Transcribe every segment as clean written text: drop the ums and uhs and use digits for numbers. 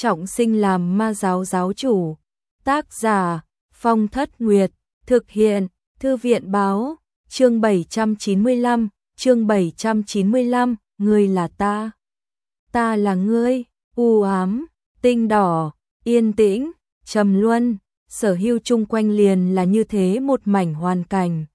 trọng sinh làm ma giáo giáo chủ. Tác giả Phong Thất Nguyệt. Thực hiện Thư viện Báo. Chương 795. Chương 795. Ngươi là ta. Ta là ngươi. U ám, tinh đỏ, yên tĩnh, trầm luân. Sở Hưu chung quanh liền là như thế một mảnh hoàn cảnh.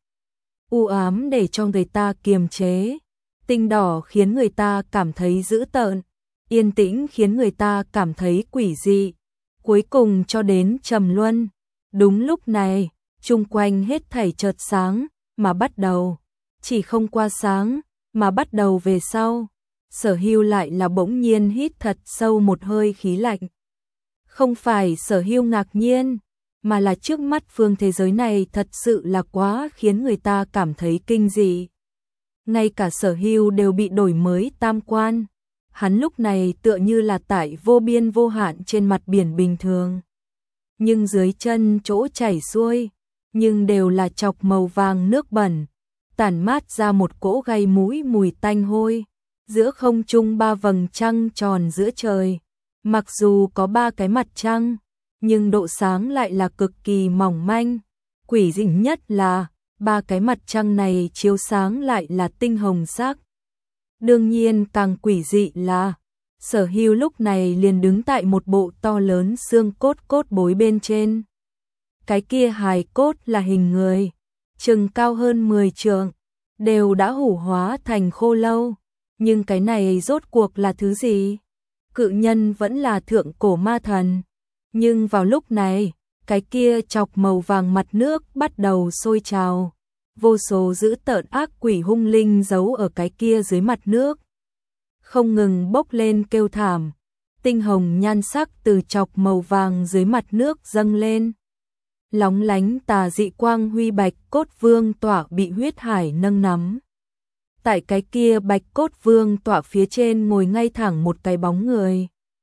U ám để cho người ta kiềm chế, tinh đỏ khiến người ta cảm thấy dữ tợn, yên tĩnh khiến người ta cảm thấy quỷ dị, cuối cùng cho đến trầm luân. Đúng lúc này, chung quanh hết thảy chợt sáng, mà bắt đầu, chỉ không qua sáng, mà bắt đầu về sau. Sở Hưu lại là bỗng nhiên hít thật sâu một hơi khí lạnh. Không phải Sở Hưu ngạc nhiên, mà là trước mắt phương thế giới này thật sự là quá khiến người ta cảm thấy kinh dị. Ngay cả Sở Hưu đều bị đổi mới tam quan. Hắn lúc này tựa như là tại vô biên vô hạn trên mặt biển bình thường. Nhưng dưới chân chỗ chảy xuôi, nhưng đều là chọc màu vàng nước bẩn, tản mát ra một cỗ gây mũi mùi tanh hôi. Giữa không trung 3 vầng trăng tròn giữa trời. Mặc dù có 3 cái mặt trăng, nhưng độ sáng lại là cực kỳ mỏng manh. Quỷ dị nhất là 3 cái mặt trăng này chiếu sáng lại là tinh hồng sắc. Đương nhiên càng quỷ dị là Sở Hưu lúc này liền đứng tại một bộ to lớn xương cốt bối bên trên. Cái kia hài cốt là hình người, chừng cao hơn 10 trượng, đều đã hủ hóa thành khô lâu. Nhưng cái này rốt cuộc là thứ gì? Cự nhân vẫn là thượng cổ ma thần. Nhưng vào lúc này, cái kia chọc màu vàng mặt nước bắt đầu sôi trào. Vô số dữ tợn ác quỷ hung linh giấu ở cái kia dưới mặt nước, không ngừng bốc lên kêu thảm. Tinh hồng nhan sắc từ chọc màu vàng dưới mặt nước dâng lên. Lóng lánh tà dị quang huy bạch cốt vương tọa bị huyết hải nâng nắm. Tại cái kia bạch cốt vương tọa phía trên ngồi ngay thẳng một cái bóng người.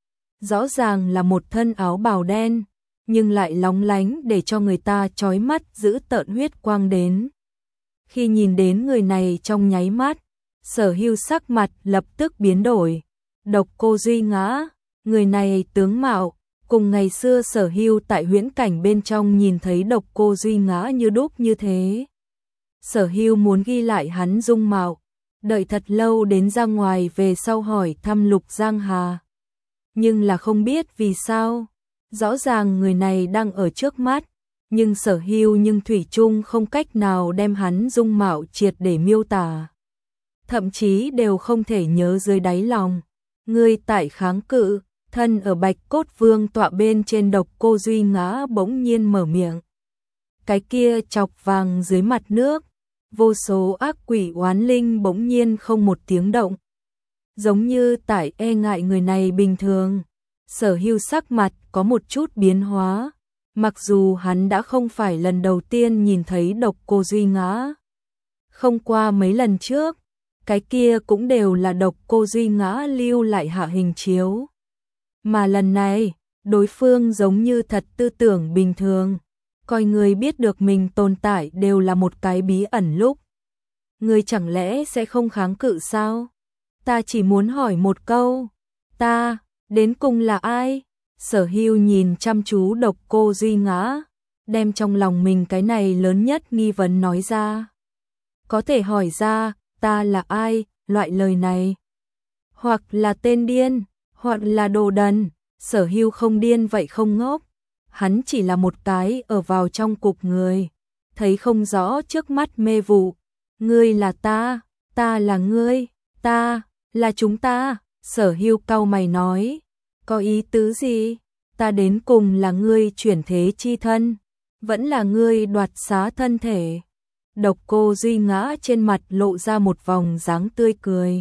Rõ ràng là một thân áo bào đen, nhưng lại lóng lánh để cho người ta chói mắt giữ tợn huyết quang đến. Khi nhìn đến người này trong nháy mắt, Sở Hưu sắc mặt lập tức biến đổi. Độc Cô Duy Ngã, người này tướng mạo, cùng ngày xưa Sở Hưu tại huyễn cảnh bên trong nhìn thấy Độc Cô Duy Ngã như đúc như thế. Sở Hưu muốn ghi lại hắn dung mạo, đợi thật lâu đến ra ngoài về sau hỏi thăm Lục Giang Hà. Nhưng là không biết vì sao, rõ ràng người này đang ở trước mắt, nhưng Sở Hưu nhưng thủy chung không cách nào đem hắn dung mạo triệt để miêu tả. Thậm chí đều không thể nhớ dưới đáy lòng. Ngươi tại kháng cự, thân ở bạch cốt vương tọa bên trên Độc Cô Duy Ngã bỗng nhiên mở miệng. Cái kia chọc vàng dưới mặt nước, vô số ác quỷ oán linh bỗng nhiên không một tiếng động. Giống như tại e ngại người này bình thường. Sở Hưu sắc mặt có một chút biến hóa. Mặc dù hắn đã không phải lần đầu tiên nhìn thấy Độc Cô Duy Ngã. Không qua mấy lần trước, cái kia cũng đều là Độc Cô Duy Ngã lưu lại hạ hình chiếu. Mà lần này, đối phương giống như thật tư tưởng bình thường, coi người biết được mình tồn tại đều là một cái bí ẩn lúc. Người chẳng lẽ sẽ không kháng cự sao? Ta chỉ muốn hỏi một câu, ta, đến cùng là ai? Sở Hưu nhìn chăm chú Độc Cô Duy Ngã, đem trong lòng mình cái này lớn nhất nghi vấn nói ra. Có thể hỏi ra, ta là ai, loại lời này. Hoặc là tên điên, hoặc là đồ đần. Sở Hưu không điên vậy không ngốc. Hắn chỉ là một cái ở vào trong cục người, thấy không rõ trước mắt mê vụ. Ngươi là ta là ngươi, ta là chúng ta. Sở Hưu cau mày nói, có ý tứ gì? Ta đến cùng là ngươi chuyển thế chi thân, vẫn là ngươi đoạt xá thân thể? Độc Cô Duy Ngã trên mặt lộ ra một vòng dáng tươi cười.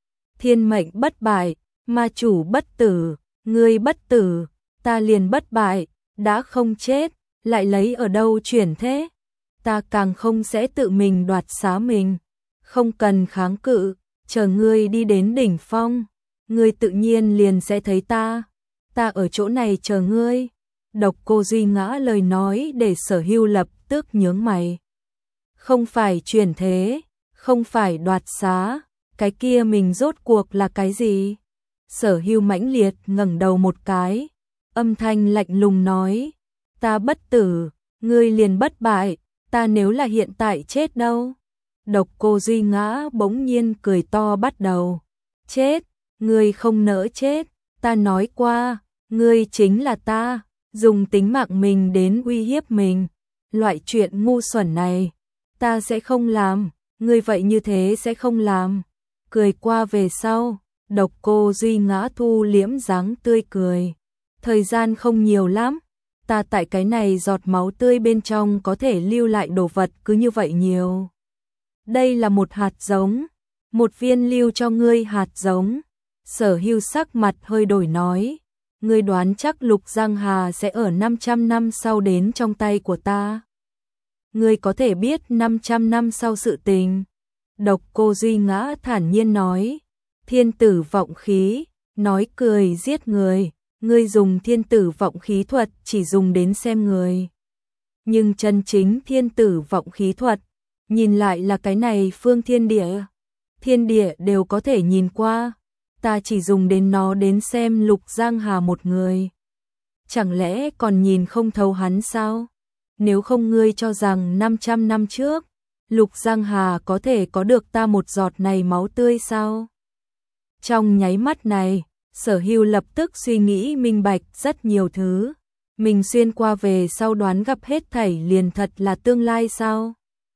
Thiên mệnh bất bại, ma chủ bất tử, ngươi bất tử, ta liền bất bại, đã không chết, lại lấy ở đâu chuyển thế? Ta càng không sẽ tự mình đoạt xá mình, không cần kháng cự, chờ ngươi đi đến đỉnh phong, ngươi tự nhiên liền sẽ thấy ta ở chỗ này chờ ngươi. Độc Cô Duy Ngã lời nói để Sở Hưu lập tức nhướng mày. Không phải chuyển thế, không phải đoạt xá, cái kia mình rốt cuộc là cái gì? Sở Hưu mãnh liệt ngẩng đầu một cái, âm thanh lạnh lùng nói, ta bất tử, ngươi liền bất bại, ta nếu là hiện tại chết đâu? Độc Cô Duy Ngã bỗng nhiên cười to bắt đầu, chết, ngươi không nỡ chết, ta nói qua, ngươi chính là ta, dùng tính mạng mình đến uy hiếp mình, loại chuyện ngu xuẩn này, ta sẽ không làm, ngươi vậy như thế sẽ không làm. Cười qua về sau, Độc Cô Duy Ngã thu liễm dáng tươi cười, thời gian không nhiều lắm, ta tại cái này giọt máu tươi bên trong có thể lưu lại đồ vật cứ như vậy nhiều. Đây là một hạt giống, một viên lưu cho ngươi hạt giống. Sở Hưu sắc mặt hơi đổi nói, ngươi đoán chắc Lục Giang Hà sẽ ở 500 năm sau đến trong tay của ta. Ngươi có thể biết 500 năm sau sự tình. Độc Cô Duy Ngã thản nhiên nói, thiên tử vọng khí, nói cười giết người, ngươi dùng thiên tử vọng khí thuật chỉ dùng đến xem người. Nhưng chân chính thiên tử vọng khí thuật, nhìn lại là cái này phương thiên địa đều có thể nhìn qua, ta chỉ dùng đến nó đến xem Lục Giang Hà một người. Chẳng lẽ còn nhìn không thấu hắn sao? Nếu không ngươi cho rằng 500 năm trước, Lục Giang Hà có thể có được ta một giọt này máu tươi sao? Trong nháy mắt này, Sở Hưu lập tức suy nghĩ minh bạch rất nhiều thứ. Mình xuyên qua về sau đoán gặp hết thảy liền thật là tương lai sao?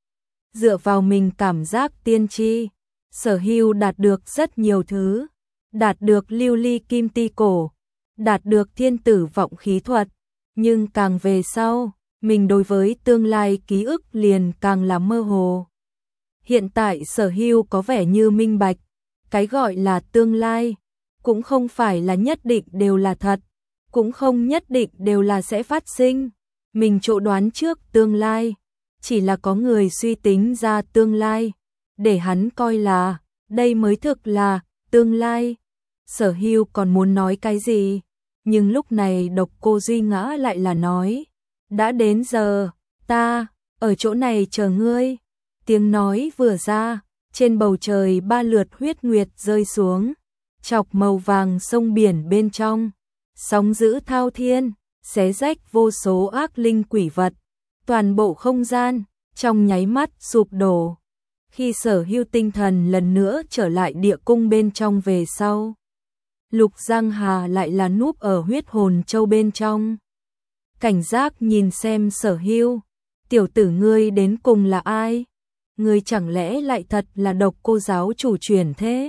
Dựa vào mình cảm giác tiên tri, Sở Hưu đạt được rất nhiều thứ. Đạt được lưu ly kim ti cổ, đạt được thiên tử vọng khí thuật. Nhưng càng về sau, mình đối với tương lai ký ức liền càng là mơ hồ. Hiện tại Sở Hưu có vẻ như minh bạch, cái gọi là tương lai, cũng không phải là nhất định đều là thật, cũng không nhất định đều là sẽ phát sinh. Mình chỗ đoán trước tương lai, chỉ là có người suy tính ra tương lai, để hắn coi là, đây mới thực là tương lai. Sở Hưu còn muốn nói cái gì, nhưng lúc này Độc Cô Duy Ngã lại là nói, đã đến giờ, ta, ở chỗ này chờ ngươi. Tiếng nói vừa ra, trên bầu trời 3 lượt huyết nguyệt rơi xuống, chọc màu vàng sông biển bên trong, sóng dữ thao thiên, xé rách vô số ác linh quỷ vật, toàn bộ không gian, trong nháy mắt sụp đổ. Khi Sở Hưu tinh thần lần nữa trở lại địa cung bên trong về sau, Lục Giang Hà lại là núp ở huyết hồn châu bên trong. Cảnh giác nhìn xem Sở Hưu, tiểu tử ngươi đến cùng là ai? Ngươi chẳng lẽ lại thật là Độc Cô giáo chủ truyền thế?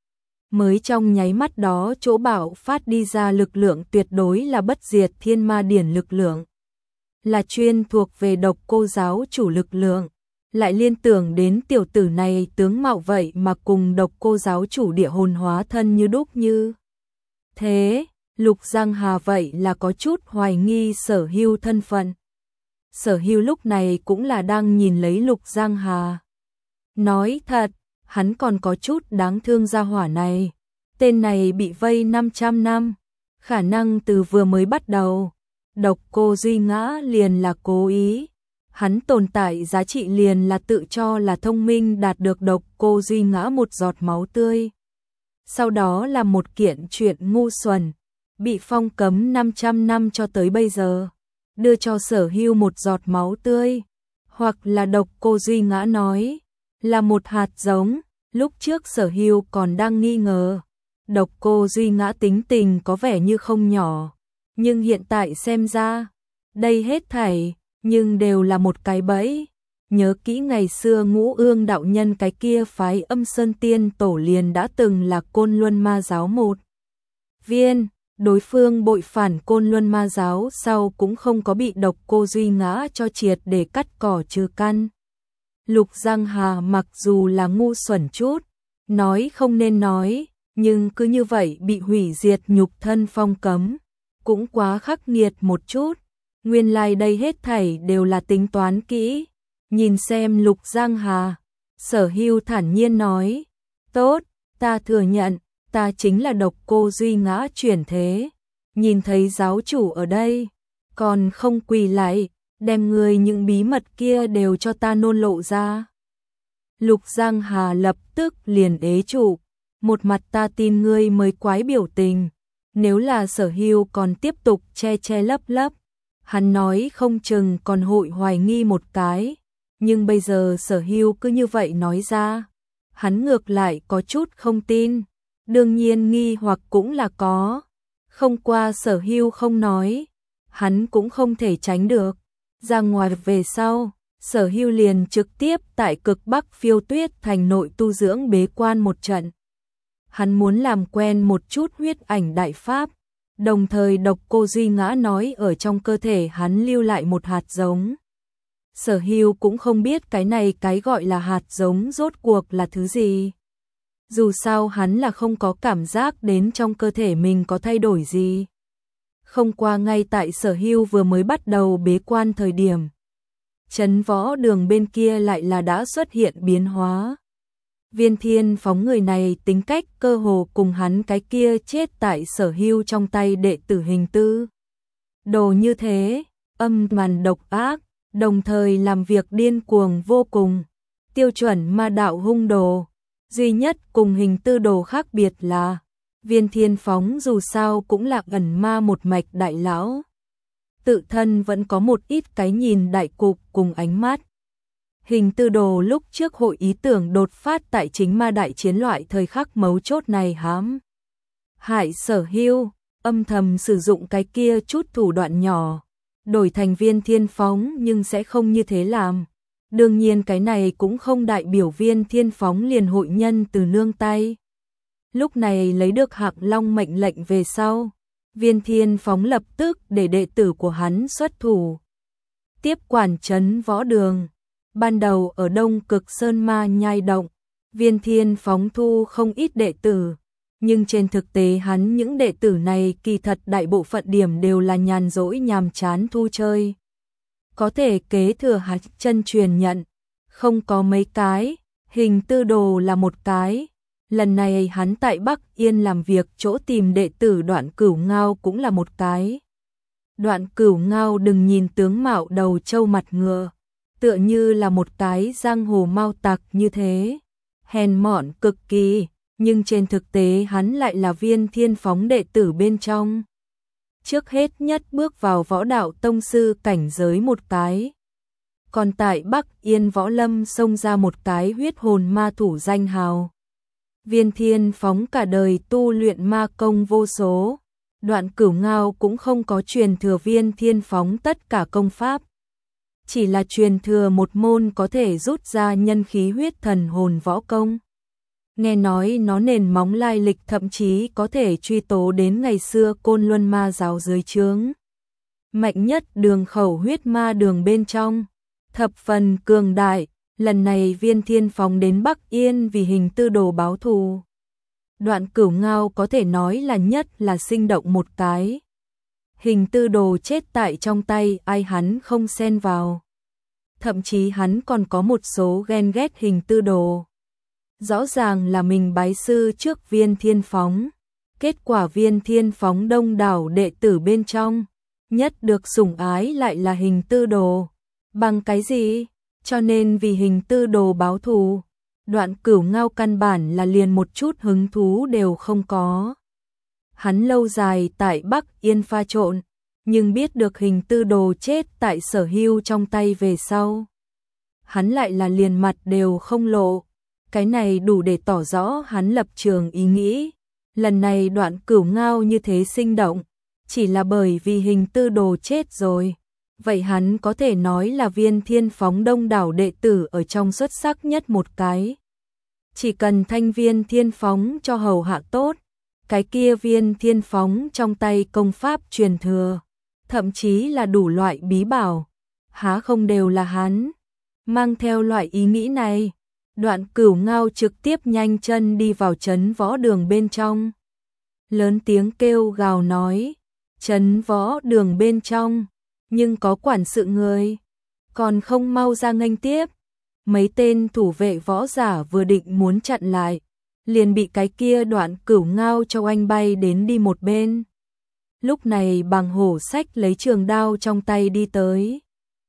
Mới trong nháy mắt đó chỗ bạo phát đi ra lực lượng tuyệt đối là bất diệt thiên ma điển lực lượng. Là chuyên thuộc về Độc Cô giáo chủ lực lượng. Lại liên tưởng đến tiểu tử này tướng mạo vậy mà cùng Độc Cô giáo chủ địa hồn hóa thân như đúc như. Thế, Lục Giang Hà vậy là có chút hoài nghi Sở Hưu thân phận. Sở Hưu lúc này cũng là đang nhìn lấy Lục Giang Hà. Nói thật, hắn còn có chút đáng thương gia hỏa này. Tên này bị vây 500 năm, khả năng từ vừa mới bắt đầu, Độc Cô Duy Ngã liền là cố ý. Hắn tồn tại giá trị liền là tự cho là thông minh đạt được Độc Cô Duy Ngã một giọt máu tươi. Sau đó là một kiện chuyện ngu xuẩn, bị phong cấm 500 năm cho tới bây giờ, đưa cho Sở Hưu một giọt máu tươi, hoặc là Độc Cô Duy Ngã nói, là một hạt giống. Lúc trước Sở Hưu còn đang nghi ngờ, Độc Cô Duy Ngã tính tình có vẻ như không nhỏ, nhưng hiện tại xem ra, đây hết thảy, nhưng đều là một cái bẫy. Nhớ kỹ ngày xưa Ngũ Ương đạo nhân cái kia phái Âm Sơn Tiên Tổ liền đã từng là Côn Luân Ma giáo một viên, đối phương bội phản Côn Luân Ma giáo sau cũng không có bị Độc Cô Duy Ngã cho triệt để cắt cỏ trừ căn. Lục Giang Hà mặc dù là ngu xuẩn chút, nói không nên nói, nhưng cứ như vậy bị hủy diệt nhục thân phong cấm, cũng quá khắc nghiệt một chút. Nguyên lai đây hết thảy đều là tính toán kỹ. Nhìn xem Lục Giang Hà, Sở Hưu thản nhiên nói, tốt, ta thừa nhận, ta chính là Độc Cô Duy Ngã chuyển thế. Nhìn thấy giáo chủ ở đây, còn không quỳ lại, đem người những bí mật kia đều cho ta nôn lộ ra. Lục Giang Hà lập tức liền ế trụ, một mặt ta tin ngươi mới quái biểu tình, nếu là Sở Hưu còn tiếp tục che che lấp lấp, hắn nói không chừng còn hội hoài nghi một cái, nhưng bây giờ Sở Hưu cứ như vậy nói ra, hắn ngược lại có chút không tin, đương nhiên nghi hoặc cũng là có, không qua Sở Hưu không nói, hắn cũng không thể tránh được, ra ngoài về sau. Sở Hưu liền trực tiếp tại cực Bắc Phiêu Tuyết thành nội tu dưỡng bế quan một trận. Hắn muốn làm quen một chút huyết ảnh đại pháp, đồng thời độc cô Duy Ngã nói ở trong cơ thể hắn lưu lại một hạt giống. Sở Hưu cũng không biết cái này cái gọi là hạt giống rốt cuộc là thứ gì. Dù sao hắn là không có cảm giác đến trong cơ thể mình có thay đổi gì. Không qua ngay tại Sở Hưu vừa mới bắt đầu bế quan thời điểm, Trấn Võ Đường bên kia lại là đã xuất hiện biến hóa. Viên Thiên Phóng người này tính cách cơ hồ cùng hắn cái kia chết tại Sở Hưu trong tay đệ tử Hình Tư Đồ như thế, âm màn độc ác, đồng thời làm việc điên cuồng vô cùng, tiêu chuẩn ma đạo hung đồ. Duy nhất cùng Hình Tư Đồ khác biệt là Viên Thiên Phóng dù sao cũng là ẩn ma một mạch đại lão, tự thân vẫn có một ít cái nhìn đại cục cùng ánh mắt. Hình Tư Đồ lúc trước hội ý tưởng đột phát tại chính ma đại chiến loại thời khắc mấu chốt này hãm hại Sở Hưu, âm thầm sử dụng cái kia chút thủ đoạn nhỏ, đổi thành Viên Thiên Phóng nhưng sẽ không như thế làm. Đương nhiên cái này cũng không đại biểu Viên Thiên Phóng liền hội nhân từ nương tay. Lúc này lấy được Hạc Long mệnh lệnh về sau, Viên Thiên Phóng lập tức để đệ tử của hắn xuất thủ, tiếp quản Trấn Võ Đường. Ban đầu ở Đông Cực Sơn Ma Nhai Động, Viên Thiên Phóng thu không ít đệ tử, nhưng trên thực tế hắn những đệ tử này kỳ thật đại bộ phận điểm đều là nhàn rỗi nhàm chán thu chơi. Có thể kế thừa hạt chân truyền nhận, không có mấy cái, Hình Tư Đồ là một cái. Lần này hắn tại Bắc Yên làm việc chỗ tìm đệ tử Đoạn Cửu Ngao cũng là một cái. Đoạn Cửu Ngao đừng nhìn tướng mạo đầu trâu mặt ngựa, tựa như là một cái giang hồ mao tặc như thế, hèn mọn cực kỳ, nhưng trên thực tế hắn lại là Viên Thiên Phóng đệ tử bên trong. Trước hết nhất bước vào võ đạo tông sư cảnh giới một cái. Còn tại Bắc Yên Võ Lâm xông ra một cái huyết hồn ma thủ danh hào. Viên Thiên Phóng cả đời tu luyện ma công vô số, Đoạn Cửu Ngao cũng không có truyền thừa Viên Thiên Phóng tất cả công pháp, chỉ là truyền thừa một môn có thể rút ra nhân khí huyết thần hồn võ công. Nghe nói nó nền móng lai lịch thậm chí có thể truy tố đến ngày xưa Côn Luân ma giáo dưới trướng mạnh nhất đường khẩu huyết ma đường bên trong, thập phần cường đại. Lần này Viên Thiên Phóng đến Bắc Yên vì Hình Tư Đồ báo thù. Đoạn Cửu Ngao có thể nói là nhất là sinh động một cái. Hình Tư Đồ chết tại trong tay ai hắn không xen vào. Thậm chí hắn còn có một số ghen ghét Hình Tư Đồ. Rõ ràng là mình bái sư trước Viên Thiên Phóng. Kết quả Viên Thiên Phóng đông đảo đệ tử bên trong, nhất được sủng ái lại là Hình Tư Đồ. Bằng cái gì? Cho nên vì Hình Tư Đồ báo thù, Đoạn Cửu Ngao căn bản là liền một chút hứng thú đều không có. Hắn lâu dài tại Bắc Yên pha trộn, nhưng biết được Hình Tư Đồ chết tại Sở Hưu trong tay về sau, hắn lại là liền mặt đều không lộ. Cái này đủ để tỏ rõ hắn lập trường ý nghĩ. Lần này Đoạn Cửu Ngao như thế sinh động, chỉ là bởi vì Hình Tư Đồ chết rồi. Vậy hắn có thể nói là Viên Thiên Phóng đông đảo đệ tử ở trong xuất sắc nhất một cái. Chỉ cần thanh Viên Thiên Phóng cho hầu hạ tốt, cái kia Viên Thiên Phóng trong tay công pháp truyền thừa, thậm chí là đủ loại bí bảo, há không đều là hắn. Mang theo loại ý nghĩ này, Đoạn Cửu Ngao trực tiếp nhanh chân đi vào Trấn Võ Đường bên trong. Lớn tiếng kêu gào nói, Trấn Võ Đường bên trong, nhưng có quản sự người, còn không mau ra nghênh tiếp. Mấy tên thủ vệ võ giả vừa định muốn chặn lại, liền bị cái kia Đoạn Cửu Ngao cho anh bay đến đi một bên. Lúc này Bàng Hổ Sách lấy trường đao trong tay đi tới.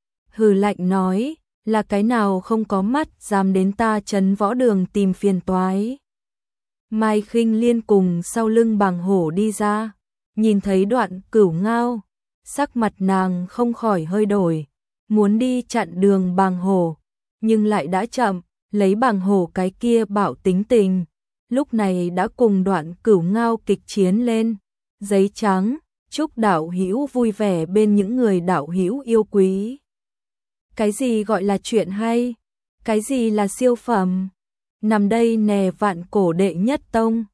Hừ lạnh nói, là cái nào không có mắt dám đến ta Trấn Võ Đường tìm phiền toái. Mai Khinh Liên cùng sau lưng Bàng Hổ đi ra, nhìn thấy Đoạn Cửu Ngao, sắc mặt nàng không khỏi hơi đổi, muốn đi chặn đường Bàng Hổ, nhưng lại đã chậm, lấy Bàng Hổ cái kia bạo tính tình, lúc này đã cùng Đoạn Cửu Ngao kịch chiến lên. Giấy trắng, chúc đạo hữu vui vẻ bên những người đạo hữu yêu quý. Cái gì gọi là chuyện hay? Cái gì là siêu phẩm? Nằm đây nè Vạn Cổ đệ nhất tông.